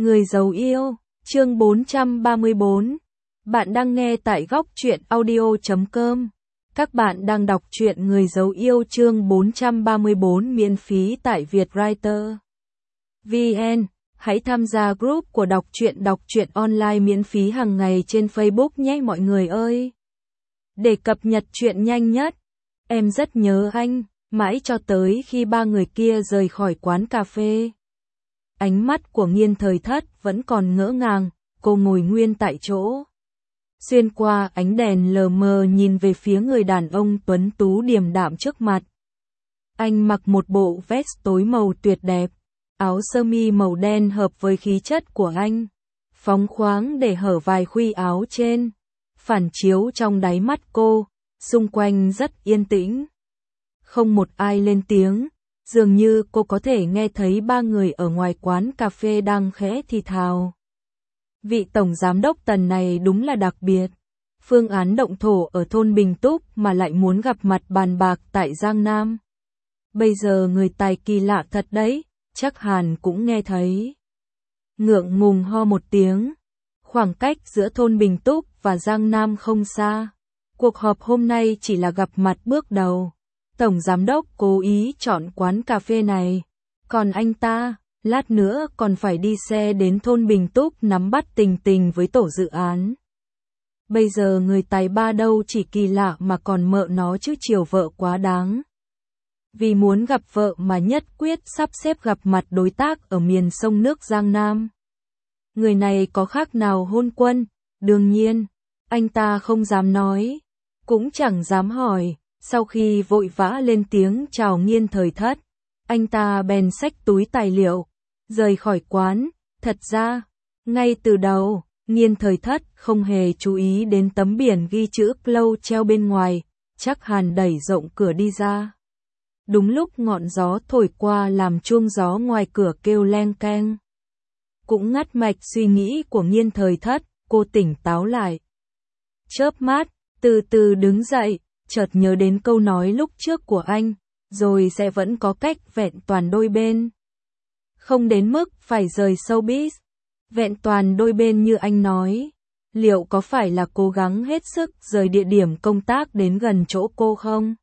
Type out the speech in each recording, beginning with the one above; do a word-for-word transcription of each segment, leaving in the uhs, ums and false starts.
Người giấu yêu, chương bốn trăm ba mươi bốn. Bạn đang nghe tại góc truyện audio chấm com. Các bạn đang đọc truyện Người giấu yêu chương bốn trăm ba mươi bốn miễn phí tại Vietwriter. vê en. Hãy tham gia group của đọc truyện đọc truyện online miễn phí hàng ngày trên Facebook nhé mọi người ơi. Để cập nhật truyện nhanh nhất. Em rất nhớ anh, mãi cho tới khi ba người kia rời khỏi quán cà phê. Ánh mắt của Nghiên Thời Thất vẫn còn ngỡ ngàng, cô ngồi nguyên tại chỗ. Xuyên qua ánh đèn lờ mờ nhìn về phía người đàn ông tuấn tú điềm đạm trước mặt. Anh mặc một bộ vest tối màu tuyệt đẹp, áo sơ mi màu đen hợp với khí chất của anh, phóng khoáng để hở vài khuy áo trên, phản chiếu trong đáy mắt cô, xung quanh rất yên tĩnh. Không một ai lên tiếng. Dường như cô có thể nghe thấy ba người ở ngoài quán cà phê đang khẽ thì thào. Vị tổng giám đốc Tần này đúng là đặc biệt. Phương án động thổ ở thôn Bình Túc mà lại muốn gặp mặt bàn bạc tại Giang Nam. Bây giờ người tài kỳ lạ thật đấy, chắc Hàn cũng nghe thấy. Ngượng ngùng ho một tiếng. Khoảng cách giữa thôn Bình Túc và Giang Nam không xa. Cuộc họp hôm nay chỉ là gặp mặt bước đầu. Tổng giám đốc cố ý chọn quán cà phê này. Còn anh ta, lát nữa còn phải đi xe đến thôn Bình Túc nắm bắt tình tình với tổ dự án. Bây giờ người tài ba đâu chỉ kỳ lạ mà còn mợ nó chứ chiều vợ quá đáng. Vì muốn gặp vợ mà nhất quyết sắp xếp gặp mặt đối tác ở miền sông nước Giang Nam. Người này có khác nào hôn quân? Đương nhiên, anh ta không dám nói, cũng chẳng dám hỏi. Sau khi vội vã lên tiếng chào Nghiên Thời Thất, anh ta bèn xách túi tài liệu, rời khỏi quán. Thật ra, ngay từ đầu, Nghiên Thời Thất không hề chú ý đến tấm biển ghi chữ Cloud treo bên ngoài, chắc Hàn đẩy rộng cửa đi ra. Đúng lúc ngọn gió thổi qua làm chuông gió ngoài cửa kêu leng keng. Cũng ngắt mạch suy nghĩ của Nghiên Thời Thất, cô tỉnh táo lại. Chớp mắt, từ từ đứng dậy. Chợt nhớ đến câu nói lúc trước của anh, rồi sẽ vẫn có cách vẹn toàn đôi bên. Không đến mức phải rời showbiz. Vẹn toàn đôi bên như anh nói. Liệu có phải là cố gắng hết sức rời địa điểm công tác đến gần chỗ cô không?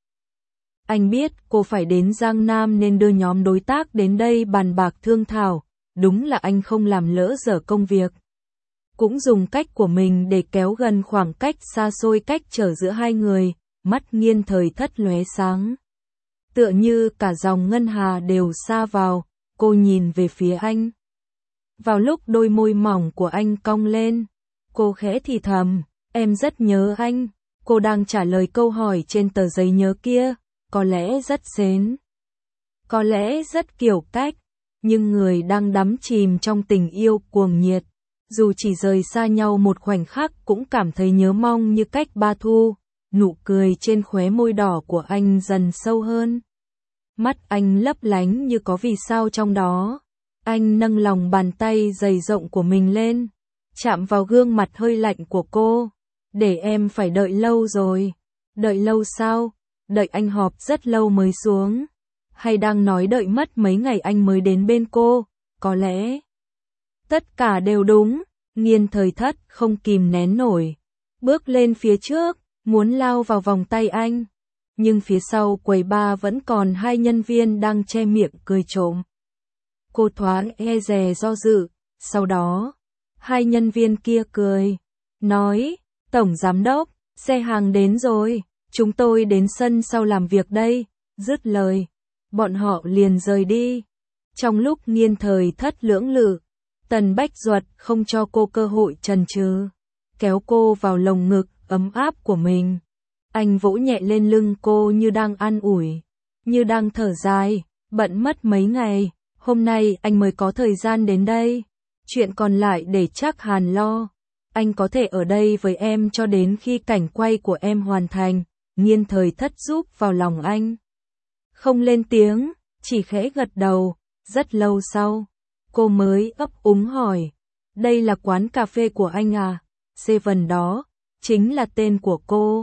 Anh biết cô phải đến Giang Nam nên đưa nhóm đối tác đến đây bàn bạc thương thảo. Đúng là anh không làm lỡ dở công việc. Cũng dùng cách của mình để kéo gần khoảng cách xa xôi cách trở giữa hai người. Mắt Nghiên Thời Thất lóe sáng. Tựa như cả dòng ngân hà đều sa vào, cô nhìn về phía anh. Vào lúc đôi môi mỏng của anh cong lên, cô khẽ thì thầm, em rất nhớ anh. Cô đang trả lời câu hỏi trên tờ giấy nhớ kia, có lẽ rất sến, có lẽ rất kiểu cách, nhưng người đang đắm chìm trong tình yêu cuồng nhiệt, dù chỉ rời xa nhau một khoảnh khắc cũng cảm thấy nhớ mong như cách ba thu. Nụ cười trên khóe môi đỏ của anh dần sâu hơn. Mắt anh lấp lánh như có vì sao trong đó. Anh nâng lòng bàn tay dày rộng của mình lên, chạm vào gương mặt hơi lạnh của cô. Để em phải đợi lâu rồi. Đợi lâu sao? Đợi anh họp rất lâu mới xuống. Hay đang nói đợi mất mấy ngày anh mới đến bên cô? Có lẽ tất cả đều đúng. Nghiên Thời Thất không kìm nén nổi, bước lên phía trước, muốn lao vào vòng tay anh, nhưng phía sau quầy bar vẫn còn hai nhân viên đang che miệng cười trộm. Cô thoáng e dè do dự, sau đó, hai nhân viên kia cười, nói, Tổng Giám Đốc, xe hàng đến rồi, chúng tôi đến sân sau làm việc đây, dứt lời, bọn họ liền rời đi. Trong lúc Nghiên Thời Thất lưỡng lự, Tần Bách Duật không cho cô cơ hội chần chừ, kéo cô vào lồng ngực ấm áp của mình. Anh vỗ nhẹ lên lưng cô như đang an ủi, như đang thở dài, bận mất mấy ngày, hôm nay anh mới có thời gian đến đây. Chuyện còn lại để chắc Hàn lo. Anh có thể ở đây với em cho đến khi cảnh quay của em hoàn thành. Nghiên Thời Thất giúp vào lòng anh. Không lên tiếng, chỉ khẽ gật đầu. Rất lâu sau, cô mới ấp úng hỏi, đây là quán cà phê của anh à? Seven đó chính là tên của cô.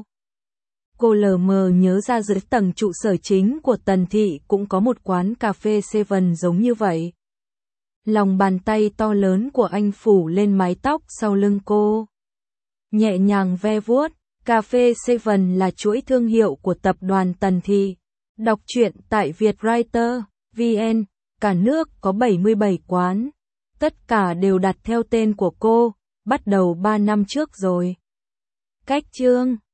Cô lờ mờ nhớ ra dưới tầng trụ sở chính của Tần Thị cũng có một quán cà phê Seven giống như vậy. Lòng bàn tay to lớn của anh phủ lên mái tóc sau lưng cô. Nhẹ nhàng ve vuốt. Cà phê Seven là chuỗi thương hiệu của tập đoàn Tần Thị. Đọc truyện tại Vietwriter chấm vn. Cả nước có bảy mươi bảy quán. Tất cả đều đặt theo tên của cô, bắt đầu ba năm trước rồi. Cách chương